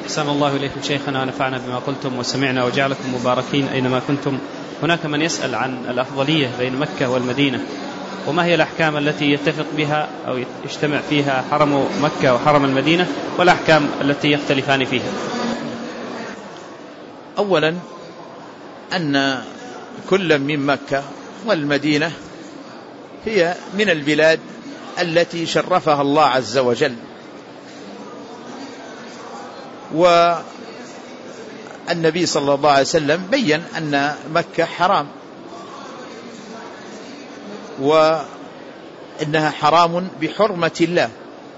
أحسن الله إليكم شيخنا ونفعنا بما قلتم وسمعنا وجعلكم مباركين أينما كنتم. هناك من يسأل عن الأفضلية بين مكة والمدينة، وما هي الأحكام التي يتفق بها أو يجتمع فيها حرم مكة وحرم المدينة، والأحكام التي يختلفان فيها؟ أولا أن كل من مكة والمدينة هي من البلاد التي شرفها الله عز وجل، والنبي صلى الله عليه وسلم بيّن أن مكة حرام، وإنها حرام بحرمة الله،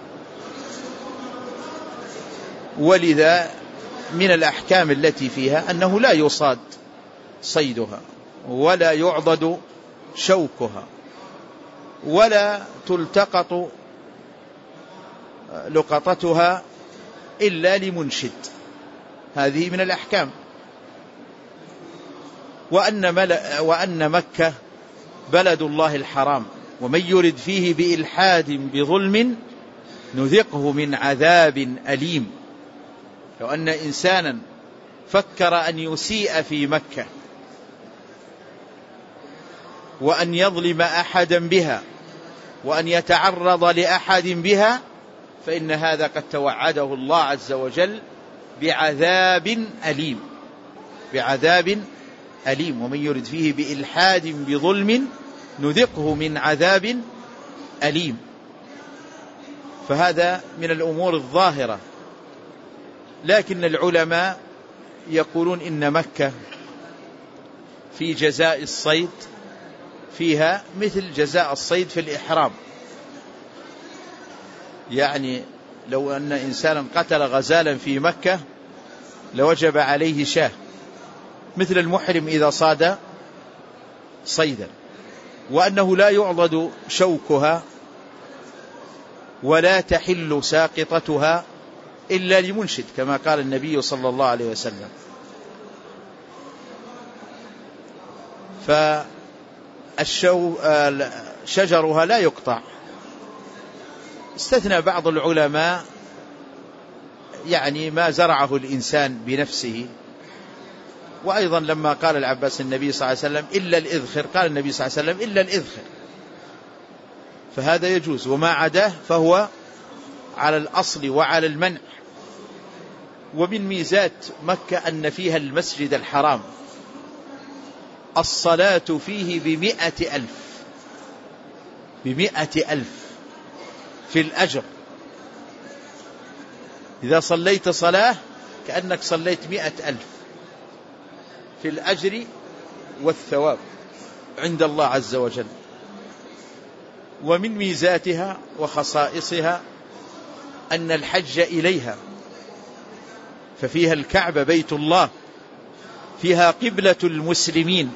ولذا من الأحكام التي فيها أنه لا يصاد صيدها ولا يعضد شوكها ولا تلتقط لقطتها إلا لمنشد. هذه من الأحكام. وأن مكة بلد الله الحرام، ومن يرد فيه بإلحاد بظلم نذقه من عذاب أليم. لو أن إنسانا فكر أن يسيء في مكة وأن يظلم أحدا بها وأن يتعرض لأحد بها، فإن هذا قد توعده الله عز وجل بعذاب أليم، بعذاب أليم. ومن يرد فيه بإلحاد بظلم نذقه من عذاب أليم. فهذا من الأمور الظاهرة. لكن العلماء يقولون إن مكة في جزاء الصيد فيها مثل جزاء الصيد في الإحرام. يعني لو أن إنسانا قتل غزالا في مكة لوجب عليه شاه، مثل المحرم إذا صاد صيدا، وأنه لا يعضد شوكها ولا تحل ساقطتها إلا لمنشد، كما قال النبي صلى الله عليه وسلم. فشجرها لا يقطع. استثنى بعض العلماء يعني ما زرعه الإنسان بنفسه. وأيضا لما قال العباس النبي صلى الله عليه وسلم إلا الإذخر، قال النبي صلى الله عليه وسلم إلا الإذخر، فهذا يجوز. وما عداه فهو على الأصل وعلى المنع. ومن ميزات مكة أن فيها المسجد الحرام الصلاة فيه ب100,000 في الأجر. إذا صليت صلاة كأنك صليت 100,000 في الأجر والثواب عند الله عز وجل. ومن ميزاتها وخصائصها أن الحج إليها، ففيها الكعبة بيت الله، فيها قبلة المسلمين.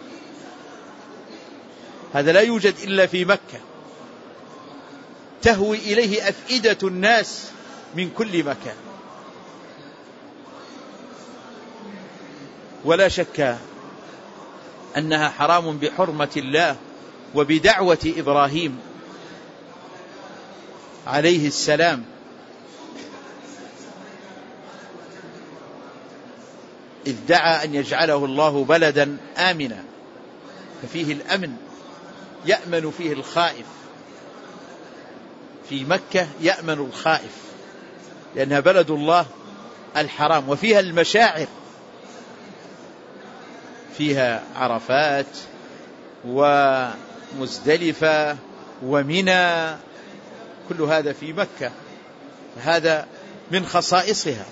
هذا لا يوجد إلا في مكة، تهوي إليه أفئدة الناس من كل مكان. ولا شك أنها حرام بحرمة الله وبدعوة إبراهيم عليه السلام، إذ دعا أن يجعله الله بلدا آمنا، ففيه الأمن، يأمن فيه الخائف. في مكة يأمن الخائف لأنها بلد الله الحرام. وفيها المشاعر، فيها عرفات ومزدلفة ومنى، كل هذا في مكة. هذا من خصائصها.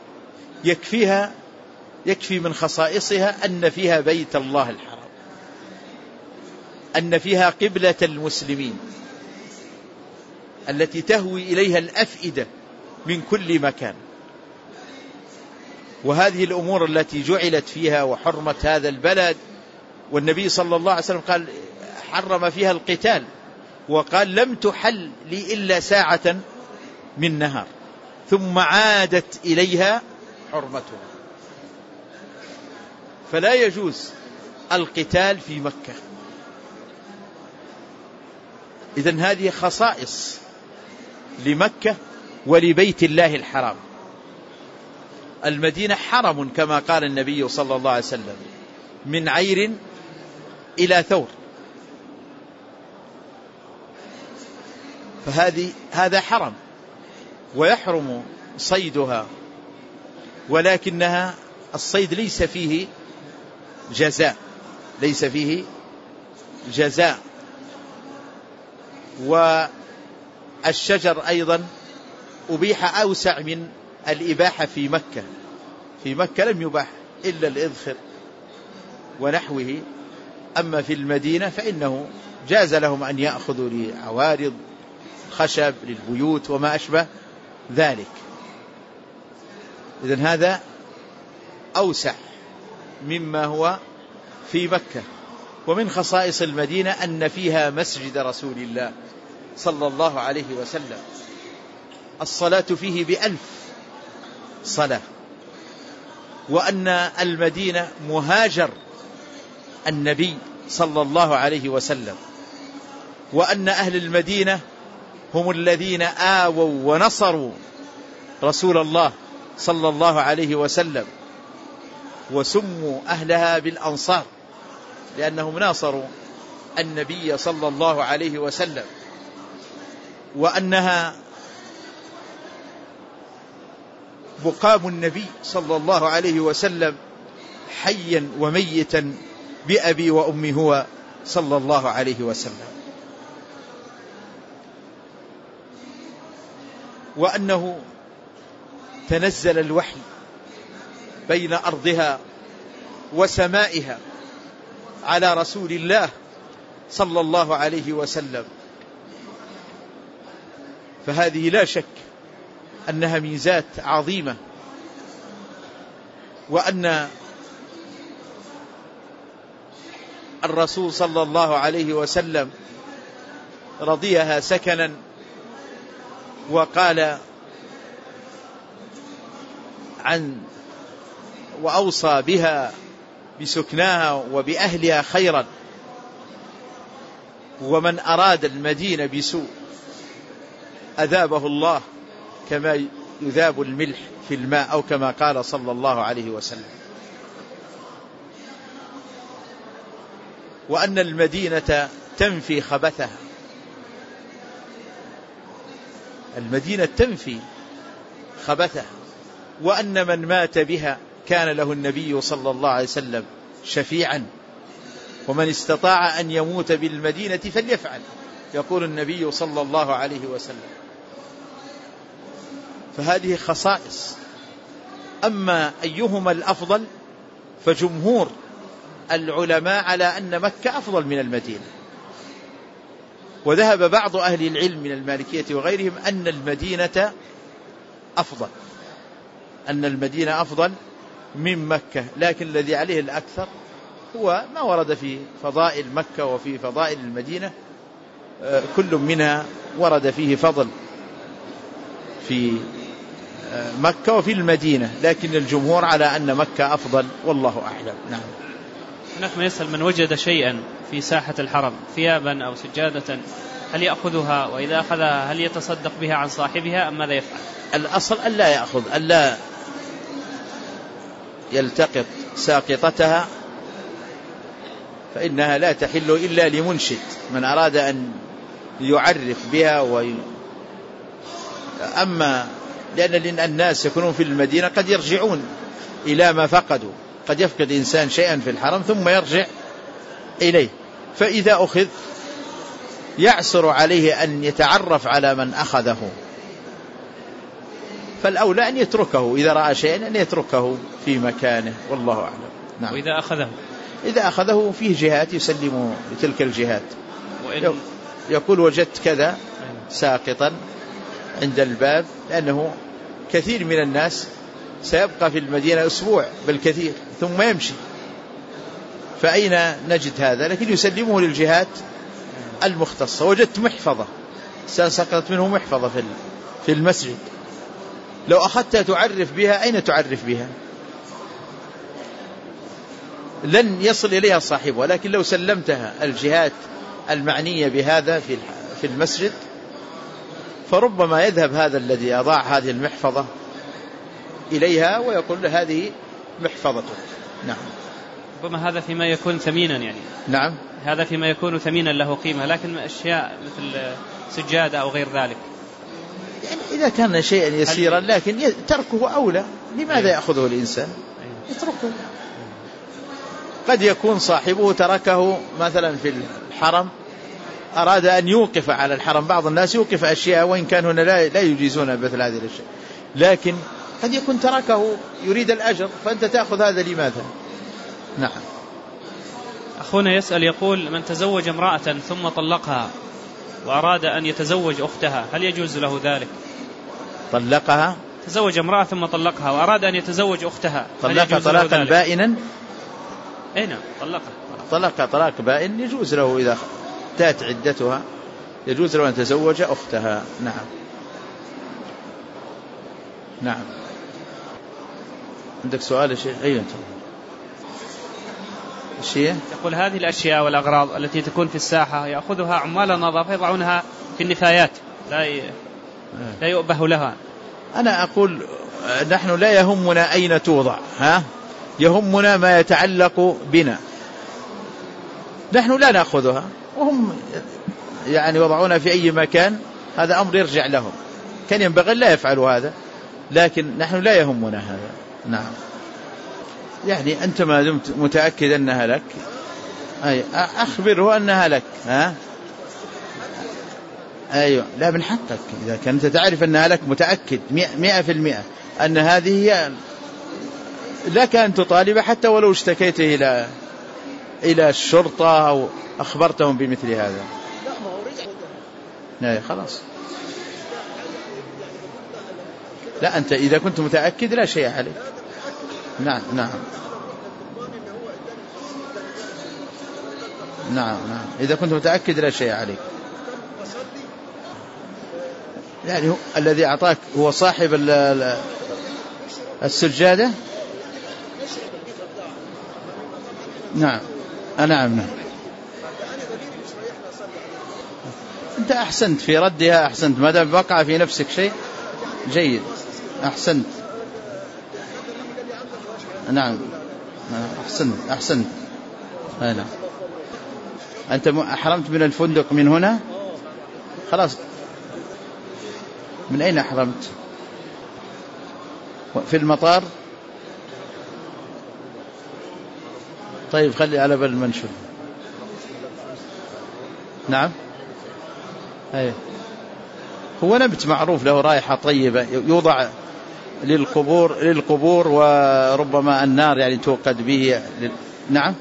يكفي من خصائصها أن فيها بيت الله الحرام، أن فيها قبلة المسلمين التي تهوي إليها الأفئدة من كل مكان. وهذه الأمور التي جعلت فيها وحرمت هذا البلد. والنبي صلى الله عليه وسلم قال حرم فيها القتال، وقال لم تحل لي إلا ساعة من نهار ثم عادت إليها حرمتها. فلا يجوز القتال في مكة. إذن هذه خصائص لمكة ولبيت الله الحرام. المدينة حرم كما قال النبي صلى الله عليه وسلم: من عير إلى ثور. هذا حرم ويحرم صيدها، ولكنها الصيد ليس فيه جزاء. والشجر أيضا أبيح أوسع من الإباحة في مكة. في مكة لم يباح إلا الإذخر ونحوه، أما في المدينة فإنه جاز لهم أن يأخذوا لعوارض خشب للبيوت وما أشبه ذلك. إذن هذا أوسع مما هو في مكة. ومن خصائص المدينة أن فيها مسجد رسول الله صلى الله عليه وسلم، الصلاة فيه ب1000 صلاة، وأن المدينة مهاجر النبي صلى الله عليه وسلم، وأن أهل المدينة هم الذين آووا ونصروا رسول الله صلى الله عليه وسلم، وسموا أهلها بالأنصار لأنهم ناصروا النبي صلى الله عليه وسلم، وأنها مقام النبي صلى الله عليه وسلم حيا وميتا بأبي وأمي هو صلى الله عليه وسلم، وأنه تنزل الوحي بين أرضها وسمائها على رسول الله صلى الله عليه وسلم. فهذه لا شك أنها ميزات عظيمة، وأن الرسول صلى الله عليه وسلم رضيها سكنا، وقال وأوصى بها بسكناها وبأهلها خيرا، ومن أراد المدينة بسوء أذابه الله كما يذاب الملح في الماء، أو كما قال صلى الله عليه وسلم. وأن المدينة تنفي خبثها، المدينة تنفي خبثها، وأن من مات بها كان له النبي صلى الله عليه وسلم شفيعا، ومن استطاع أن يموت بالمدينة فليفعل، يقول النبي صلى الله عليه وسلم. فهذه خصائص. أما أيهما الأفضل فجمهور العلماء على أن مكة أفضل من المدينة، وذهب بعض أهل العلم من المالكية وغيرهم أن المدينة أفضل من مكة، لكن الذي عليه الأكثر هو ما ورد في فضائل مكة وفي فضائل المدينة، كل منها ورد فيه فضل في مكة وفي المدينة، لكن الجمهور على أن مكة أفضل، والله أعلم. نعم. هناك من يسأل: من وجد شيئا في ساحة الحرم ثيابا أو سجادة هل يأخذها؟ وإذا أخذها هل يتصدق بها عن صاحبها أم ماذا يفعل؟ الأصل ألا يأخذ، ألا يلتقط ساقطتها، فإنها لا تحل إلا لمنشد، من أراد أن يعرف بها أما لأن الناس يكونون في المدينة قد يرجعون إلى ما فقدوا، قد يفقد إنسان شيئا في الحرم ثم يرجع إليه، فإذا أخذ يعسر عليه أن يتعرف على من أخذه، فالأولى أن يتركه، إذا رأى شيئا أن يتركه في مكانه، والله أعلم. نعم. وإذا أخذه فيه جهات يسلمه لتلك الجهات، يقول وجدت كذا ساقطا عند الباب، لأنه كثير من الناس سيبقى في المدينة أسبوع بالكثير ثم يمشي، فأين نجد هذا؟ لكن يسلمه للجهات المختصة. وجدت محفظة سقطت منه محفظة في المسجد، لو أخذتها تعرف بها، أين تعرف بها؟ لن يصل إليها صاحبها، لكن لو سلمتها الجهات المعنية بهذا في المسجد، فربما يذهب هذا الذي أضاع هذه المحفظة إليها ويقول له هذه محفظتك. نعم. ربما هذا فيما يكون ثمينا يعني. نعم. هذا فيما يكون ثمينا له قيمة، لكن أشياء مثل سجادة أو غير ذلك يعني إذا كان شيئا يسيرا لكن تركه أولى. لماذا يأخذه الإنسان؟ يتركه. قد يكون صاحبه تركه مثلا في الحرم، أراد أن يوقف على الحرم. بعض الناس يوقف أشياء وإن كان هنا لا يجيزون مثل هذه الأشياء، لكن قد يكون تركه يريد الأجر، فأنت تأخذ هذا لماذا؟ نعم. أخونا يسأل يقول: من تزوج امرأة ثم طلقها وأراد أن يتزوج أختها هل يجوز له ذلك؟ طلقها، تزوج امرأة ثم طلقها وأراد أن يتزوج أختها، طلقها طلاقا بائنا. أي نعم، طلقها طلاق بائن يجوز له إذا تأتي عدتها، يجوز له أن يتزوج أختها. نعم. نعم. عندك سؤال يا شيخ؟ أيوة. الشيء يقول: هذه الأشياء والأغراض التي تكون في الساحة يأخذها عمال النظافة يضعونها في النفايات، لا يؤبه لها. أنا أقول نحن لا يهمنا أين توضع، يهمنا ما يتعلق بنا. نحن لا نأخذها وهم يعني وضعونا في أي مكان، هذا أمر يرجع لهم. كان ينبغي لا يفعلوا هذا، لكن نحن لا يهمنا هذا. نعم. يعني أنت ما دمت متأكد أنها لك، أخبره أنها لك. أيوة. لا، من حقك إذا كنت تعرف أنها لك، متأكد 100% أن هذه هي لك أن تطالب، حتى ولو اشتكيت إلى الشرطة أو أخبرتهم بمثل هذا. لا خلاص. لا، أنت إذا كنت متأكد لا شيء عليك. نعم. نعم. نعم. نعم. إذا كنت متأكد لا شيء عليك. يعني الذي أعطاك هو صاحب السجادة. نعم. نعم. أنت أحسنت في ردها، أحسنت ما دام وقع في نفسك شيء جيد، أحسنت. نعم. أحسنت. نعم. أنت أحرمت من الفندق من هنا؟ خلاص. من أين أحرمت؟ في المطار؟ طيب خلي على بال المنشور. نعم. أيه. هو نبت معروف له رائحة طيبة، يوضع للقبور وربما النار يعني توقد به. نعم.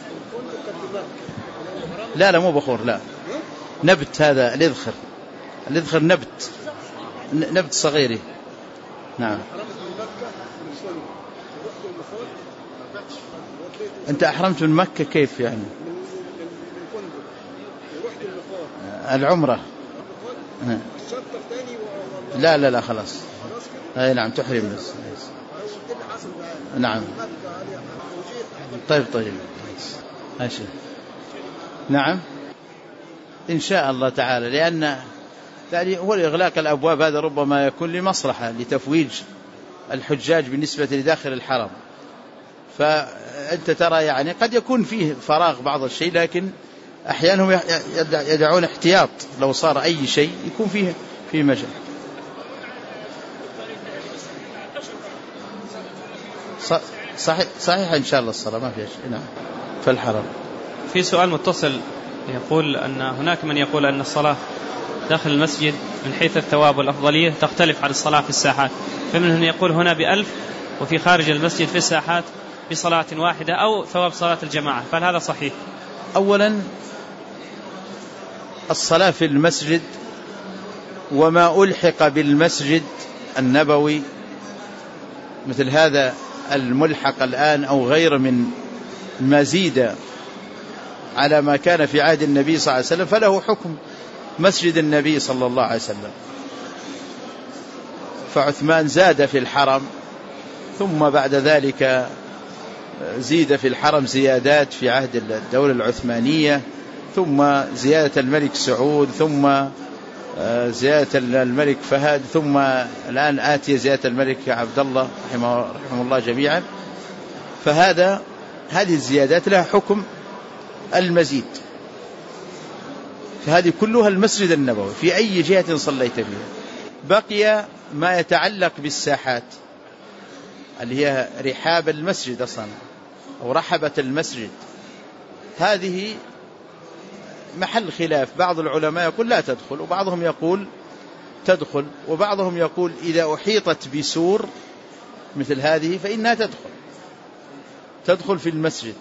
لا مو بخور، لا، نبت هذا الإذخر نبت صغير. نعم. أنت أحرمت من مكة كيف يعني؟ العمرة. لا خلاص. أي نعم، تحرم بس. نعم. طيب. ماشي. نعم. إن شاء الله تعالى، لأن يعني هو إغلاق الأبواب هذا ربما يكون لمصلحة، لتفويج الحجاج بالنسبة لداخل الحرم. فأنت ترى يعني قد يكون فيه فراغ بعض الشيء، لكن أحيانا هم يدعون احتياط، لو صار أي شيء يكون فيه مجال. صحيح إن شاء الله الصلاة ما فيها شيء. نعم. في الحرم. في سؤال متصل يقول أن هناك من يقول أن الصلاة داخل المسجد من حيث الثواب والأفضلية تختلف عن الصلاة في الساحات، فمنهم يقول هنا ب1000 وفي خارج المسجد في الساحات بصلاة واحدة أو ثواب صلاة الجماعة، فهل هذا صحيح؟ أولا الصلاة في المسجد وما ألحق بالمسجد النبوي مثل هذا الملحق الآن أو غير من مزيد على ما كان في عهد النبي صلى الله عليه وسلم، فله حكم مسجد النبي صلى الله عليه وسلم. فعثمان زاد في الحرم، ثم بعد ذلك زيد في الحرم زيادات في عهد الدولة العثمانية، ثم زيادة الملك سعود، ثم زيادة الملك فهد، ثم الآن آتي زيادة الملك عبد الله رحمه الله جميعا. هذه الزيادات لها حكم المزيد، فهذه كلها المسجد النبوي في أي جهة صليت فيها. بقي ما يتعلق بالساحات اللي هي رحاب المسجد أصلا أو رحبة المسجد، هذه محل خلاف. بعض العلماء يقول لا تدخل، وبعضهم يقول تدخل، وبعضهم يقول إذا أحيطت بسور مثل هذه فإنها تدخل في المسجد.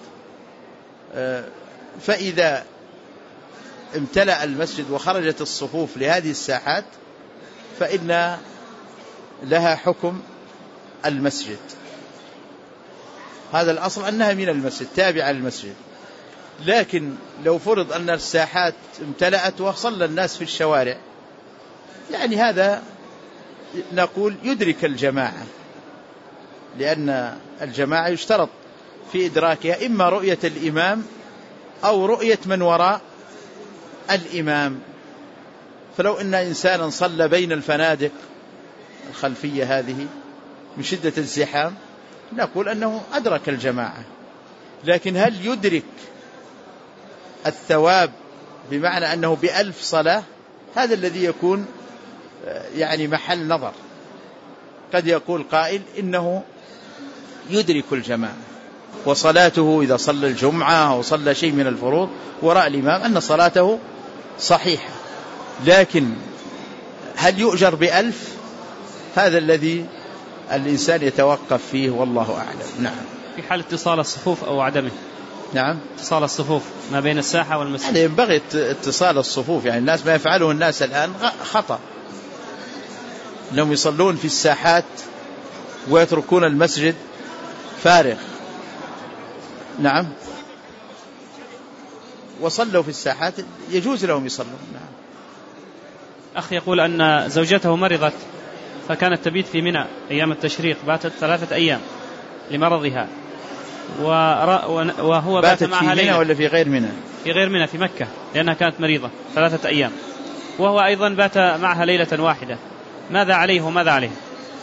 فإذا امتلأ المسجد وخرجت الصفوف لهذه الساحات فإن لها حكم المسجد. هذا الأصل أنها من المسجد تابعة للمسجد. لكن لو فرض أن الساحات امتلأت وصلى الناس في الشوارع، يعني هذا نقول يدرك الجماعة، لأن الجماعة يشترط في إدراكها إما رؤية الإمام أو رؤية من وراء الإمام. فلو أن إنسانا صلى بين الفنادق الخلفية هذه من شدة الزحام نقول أنه أدرك الجماعة. لكن هل يدرك الثواب بمعنى أنه ب1000 صلاة؟ هذا الذي يكون يعني محل نظر. قد يقول قائل إنه يدرك الجماعة، وصلاته إذا صلى الجمعة أو صلى شيء من الفروض وراء الإمام أن صلاته صحيحة. لكن هل يؤجر ب1000؟ هذا الذي الإنسان يتوقف فيه، والله أعلم. نعم. في حال اتصال الصفوف أو عدمه. نعم، اتصال الصفوف ما بين الساحة والمسجد. يعني ينبغي اتصال الصفوف، يعني الناس ما يفعله الناس الآن خطأ، أنهم يصلون في الساحات ويتركون المسجد فارغ. نعم، وصلوا في الساحات يجوز لهم يصلون. نعم. أخي يقول أن زوجته مرضت فكانت تبيت في منى أيام التشريق، باتت 3 أيام لمرضها، وهو بات معها ليلة. ولا في غير منى؟ في غير منى، في مكة، لأنها كانت مريضة 3 أيام، وهو أيضا بات معها ليلة واحدة. ماذا عليه وماذا عليه؟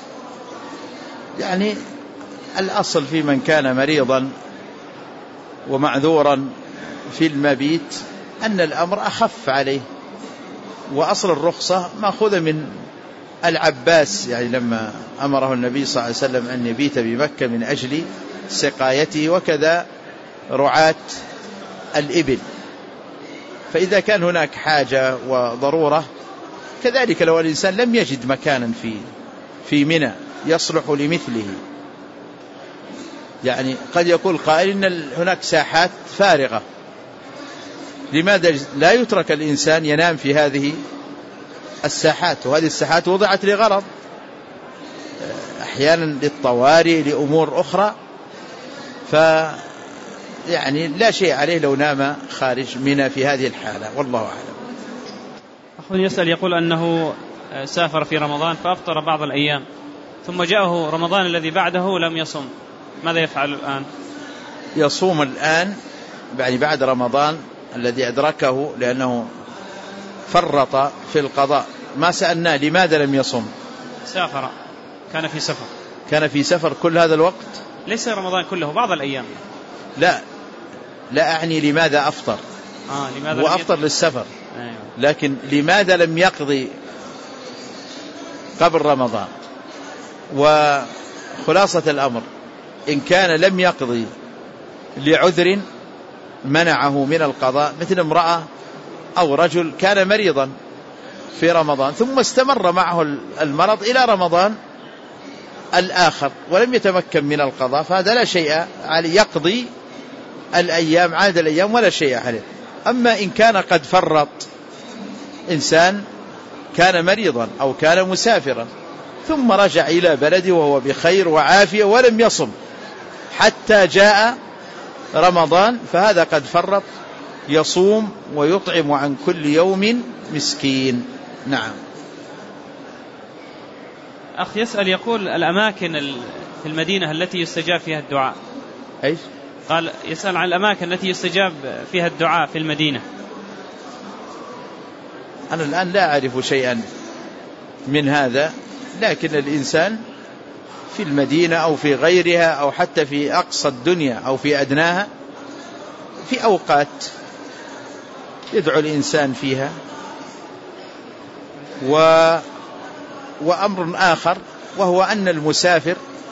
يعني الأصل في من كان مريضا ومعذورا في المبيت أن الأمر أخف عليه، وأصل الرخصة مأخوذة من العباس، يعني لما أمره النبي صلى الله عليه وسلم أن يبيت بمكة من أجل سقايته، وكذا رعاة الإبل. فإذا كان هناك حاجة وضرورة كذلك، لو الإنسان لم يجد مكانا في منى يصلح لمثله، يعني قد يقول قائل إن هناك ساحات فارغة، لماذا لا يترك الإنسان ينام في هذه الساحات؟ وهذه الساحات وضعت لغرض، أحيانا للطوارئ، لأمور أخرى، يعني لا شيء عليه لو نام خارج منى في هذه الحالة، والله أعلم. أخو يسأل يقول أنه سافر في رمضان فأفطر بعض الأيام، ثم جاءه رمضان الذي بعده لم يصم، ماذا يفعل الآن؟ يصوم الآن يعني بعد رمضان الذي أدركه، لأنه فرط في القضاء. ما سألناه لماذا لم يصم؟ سافر، كان في سفر كل هذا الوقت، ليس رمضان كله، بعض الأيام. لا أعني لماذا أفطر. لماذا وأفطر للسفر. أيوة. لكن لماذا لم يقضي قبل رمضان؟ وخلاصة الأمر إن كان لم يقضي لعذر منعه من القضاء، مثل امرأة أو رجل كان مريضا في رمضان ثم استمر معه المرض إلى رمضان الآخر ولم يتمكن من القضاء، فهذا لا شيء عليه، يقضي الأيام، عاد الأيام ولا شيء عليه. أما إن كان قد فرط، إنسان كان مريضا أو كان مسافرا ثم رجع إلى بلده وهو بخير وعافية ولم يصم حتى جاء رمضان، فهذا قد فرط، يصوم ويطعم عن كل يوم مسكين. نعم. أخ يسأل يقول الأماكن في المدينة التي يستجاب فيها الدعاء. إيش؟ قال يسأل عن الأماكن التي يستجاب فيها الدعاء في المدينة. أنا الآن لا أعرف شيئا من هذا، لكن الإنسان في المدينة أو في غيرها أو حتى في أقصى الدنيا أو في أدناها في أوقات يدعو الإنسان فيها. وأمر آخر وهو أن المسافر،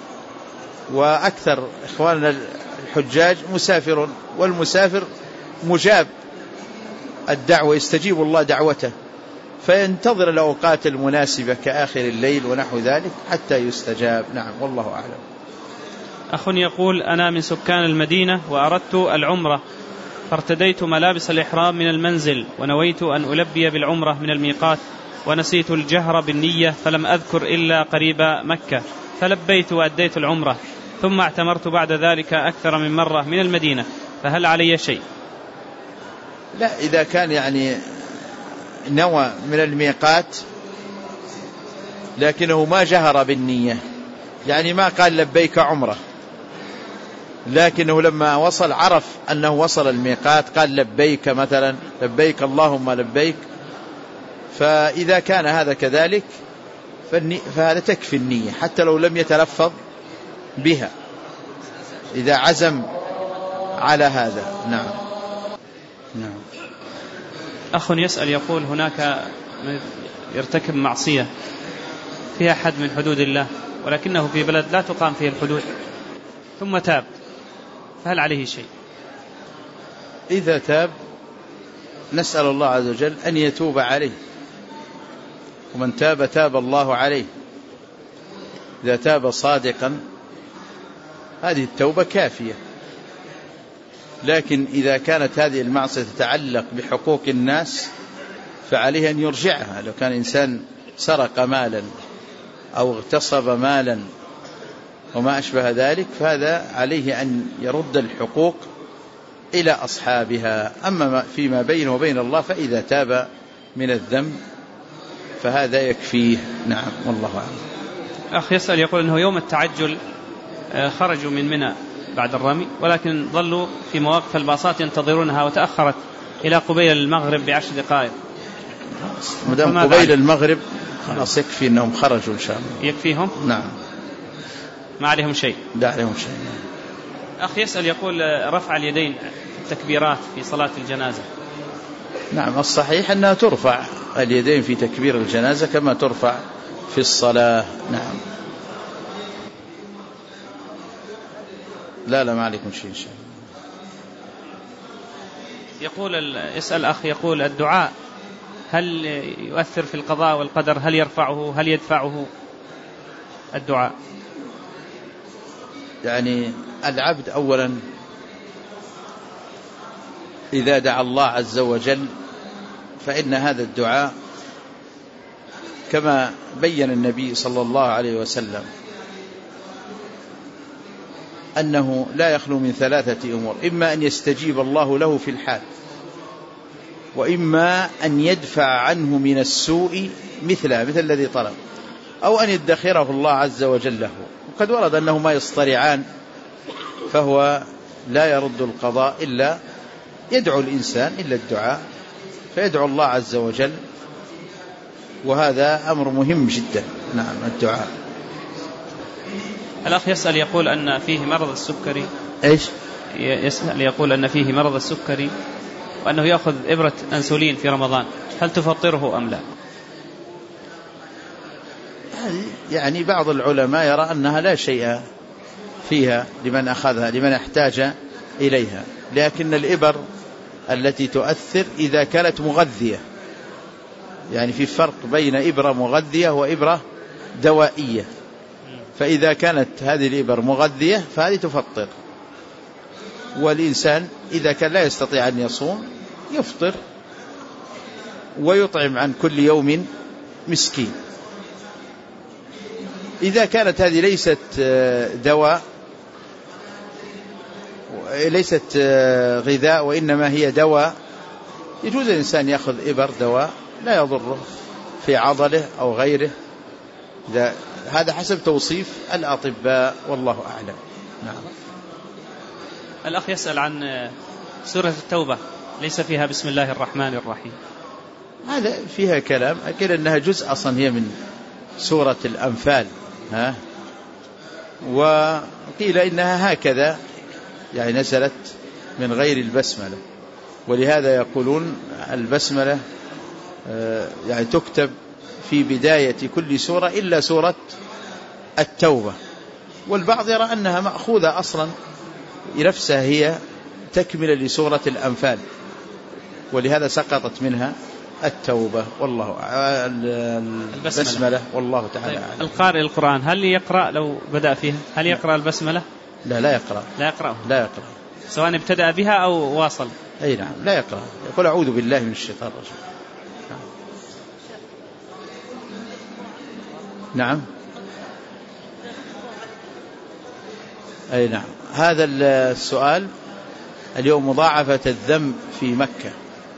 وأكثر إخواننا الحجاج مسافر، والمسافر مجاب الدعوة، يستجيب الله دعوته، فينتظر الأوقات المناسبة كآخر الليل ونحو ذلك حتى يستجاب. نعم والله أعلم. أخ يقول: أنا من سكان المدينة وأردت العمرة، فارتديت ملابس الإحرام من المنزل ونويت أن ألبي بالعمرة من الميقات، ونسيت الجهر بالنية فلم أذكر إلا قريب مكة، فلبيت وأديت العمرة، ثم اعتمرت بعد ذلك أكثر من مرة من المدينة، فهل علي شيء؟ لا، إذا كان يعني نوى من الميقات لكنه ما جهر بالنية، يعني ما قال لبيك عمرة، لكنه لما وصل عرف أنه وصل الميقات قال لبيك مثلا، لبيك اللهم لبيك، فإذا كان هذا كذلك فهذا تكفي النية حتى لو لم يتلفظ بها إذا عزم على هذا. نعم. أخ يسأل يقول: هناك يرتكب معصية فيها حد من حدود الله، ولكنه في بلد لا تقام فيه الحدود، ثم تاب، فهل عليه شيء؟ إذا تاب نسأل الله عز وجل أن يتوب عليه، ومن تاب تاب الله عليه. إذا تاب صادقا هذه التوبة كافية. لكن إذا كانت هذه المعصية تتعلق بحقوق الناس فعليه أن يرجعها. لو كان إنسان سرق مالا أو اغتصب مالا وما أشبه ذلك فهذا عليه أن يرد الحقوق إلى أصحابها. أما فيما بينه وبين الله فإذا تاب من الذنب فهذا يكفيه. نعم والله أعلم. أخ يسأل يقول أنه يوم التعجل خرجوا من منى بعد الرمي، ولكن ظلوا في مواقف الباصات ينتظرونها وتأخرت إلى قبيل المغرب ب10 دقائق. مدام قبيل المغرب خلاص يكفي أنهم خرجوا إن شاء الله. يكفيهم؟ نعم. ما عليهم شيء. لا عليهم شيء. أخ يسأل يقول: رفع اليدين التكبيرات في صلاة الجنازة. نعم الصحيح أنها ترفع اليدين في تكبير الجنازة كما ترفع في الصلاة. نعم. لا ما عليكم شيء إن شاء الله. يسأل أخ يقول: الدعاء هل يؤثر في القضاء والقدر؟ هل يرفعه؟ هل يدفعه الدعاء؟ يعني العبد أولا إذا دعا الله عز وجل فإن هذا الدعاء كما بين النبي صلى الله عليه وسلم أنه لا يخلو من 3 أمور: إما أن يستجيب الله له في الحال، وإما أن يدفع عنه من السوء مثل الذي طلب، أو أن يدخره الله عز وجل له. وقد ورد أنه ما يصطرعان، فهو لا يرد القضاء إلا يدعو الإنسان إلا الدعاء، فيدعو الله عز وجل، وهذا أمر مهم جدا. نعم الدعاء. الأخ يسأل يقول أن فيه مرض السكري. إيش؟ يسأل يقول أن فيه مرض السكري وأنه يأخذ إبرة أنسولين في رمضان، هل تفطره أم لا؟ يعني بعض العلماء يرى أنها لا شيء فيها لمن أخذها، لمن احتاج إليها، لكن الإبر التي تؤثر إذا كانت مغذية، يعني في فرق بين إبرة مغذية وإبرة دوائية، فإذا كانت هذه الإبر مغذية فهذه تفطر. والإنسان إذا كان لا يستطيع أن يصوم يفطر ويطعم عن كل يوم مسكين. إذا كانت هذه ليست دواء، ليست غذاء وإنما هي دواء، يجوز الإنسان يأخذ إبر دواء لا يضره في عضله أو غيره، هذا حسب توصيف الأطباء والله أعلم. نعم. الأخ يسأل عن سورة التوبة ليس فيها بسم الله الرحمن الرحيم، هذا فيها كلام، أكيد أنها جزء أصلا هي من سورة الأنفال، وقيل إنها هكذا يعني نزلت من غير البسملة، ولهذا يقولون البسملة يعني تكتب في بداية كل سورة إلا سورة التوبة، والبعض يرى أنها مأخوذة أصلا نفسها هي تكملة لسورة الأنفال، ولهذا سقطت منها التوبة. والله البسملة والله تعالى أعلم. القارئ القرآن هل يقرأ لو بدأ فيها؟ هل يقرأ البسملة؟ لا يقرأ. لا يقرأ سواء ابتدأ بها أو واصل. أي نعم لا يقرأ، يقول أعوذ بالله من الشيطان الرجيم. نعم أي نعم. هذا السؤال اليوم مضاعفة الذنب في مكة.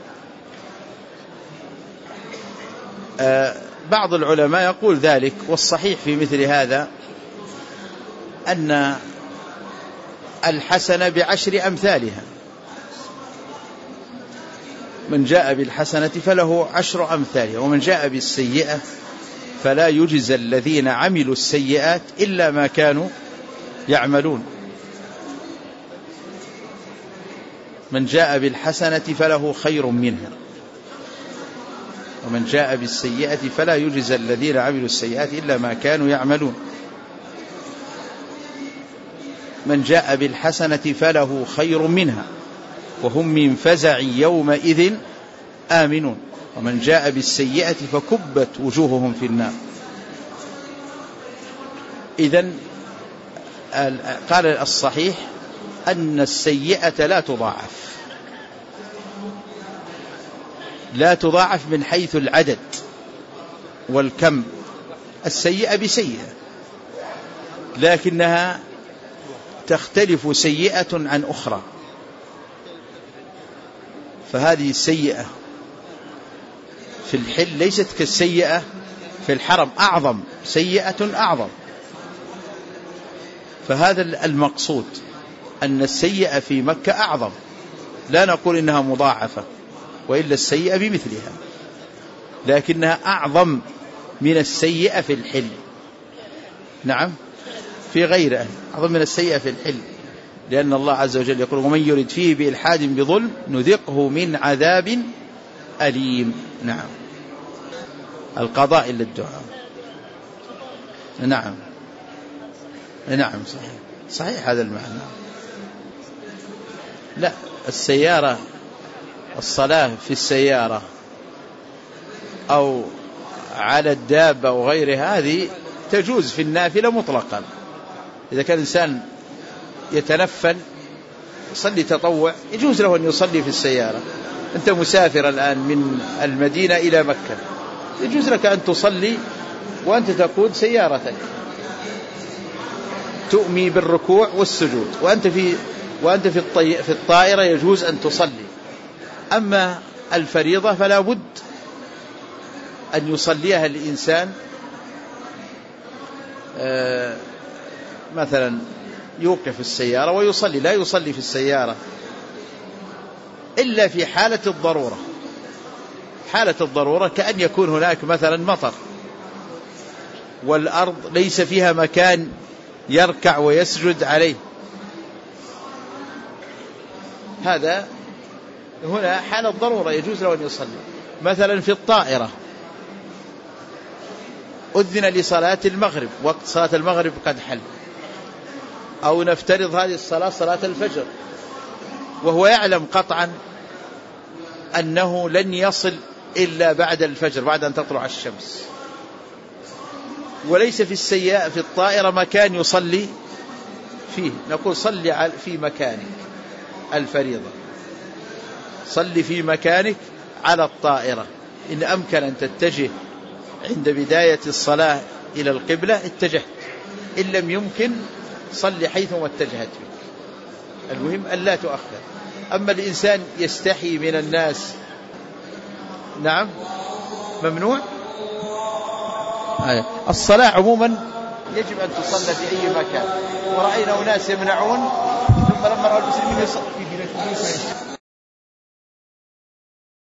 بعض العلماء يقول ذلك، والصحيح في مثل هذا أن الحسنة ب10 أمثالها، من جاء بالحسنة فله 10 أمثالها، ومن جاء بالسيئة فلا يجزى الذين عملوا السيئات إلا ما كانوا يعملون. من جاء بالحسنة فله خير منها، ومن جاء بالسيئة فلا يجزى الذين عملوا السيئات إلا ما كانوا يعملون. من جاء بالحسنة فله خير منها وهم من فزع يومئذ آمنون، ومن جاء بالسيئة فكبت وجوههم في النار. إذن قال الصحيح أن السيئة لا تضاعف من حيث العدد والكم. السيئة بسيئة، لكنها تختلف سيئة عن أخرى، فهذه السيئة في الحل ليست كالسيئة في الحرم، أعظم سيئة أعظم. فهذا المقصود، أن السيئة في مكة أعظم، لا نقول إنها مضاعفة، وإلا السيئة بمثلها، لكنها أعظم من السيئة في الحل. نعم في غيره أعظم من السيئة في الحل، لأن الله عز وجل يقول ومن يرد فيه بإلحاد بظلم نذقه من عذاب أليم. نعم القضاء إلا الدعاء. نعم صحيح هذا المعنى. لا السيارة، الصلاة في السيارة أو على الدابة وغيرها هذه تجوز في النافلة مطلقا. إذا كان الإنسان يتنفل يصلي تطوع يجوز له أن يصلي في السيارة. أنت مسافر الآن من المدينة إلى مكة، يجوز لك أن تصلي وأنت تقود سيارتك، تؤمي بالركوع والسجود، وأنت في الطائرة يجوز أن تصلي. أما الفريضة فلا بد أن يصليها الإنسان، مثلا يوقف السيارة ويصلي، لا يصلي في السيارة إلا في حالة الضرورة. حالة الضرورة كأن يكون هناك مثلا مطر والأرض ليس فيها مكان يركع ويسجد عليه، هذا هنا حالة ضرورة يجوز له أن يصلي. مثلا في الطائرة أذن لصلاة المغرب، وقت صلاة المغرب قد حل، أو نفترض هذه الصلاة صلاة الفجر، وهو يعلم قطعا أنه لن يصل إلا بعد الفجر، بعد أن تطلع الشمس، وليس في الطائرة مكان يصلي فيه، نقول صلي في مكانك الفريضة، صلي في مكانك على الطائرة. إن أمكن أن تتجه عند بداية الصلاة إلى القبلة اتجهت، إن لم يمكن صلي حيثما اتجهت فيه، المهم أن لا تؤخر. أما الإنسان يستحي من الناس، نعم ممنوع. الصلاة عموما يجب أن تصلى في أي مكان، ورأينا أناس يمنعون، ثم لما رأى المسلمين يصلي في بلاد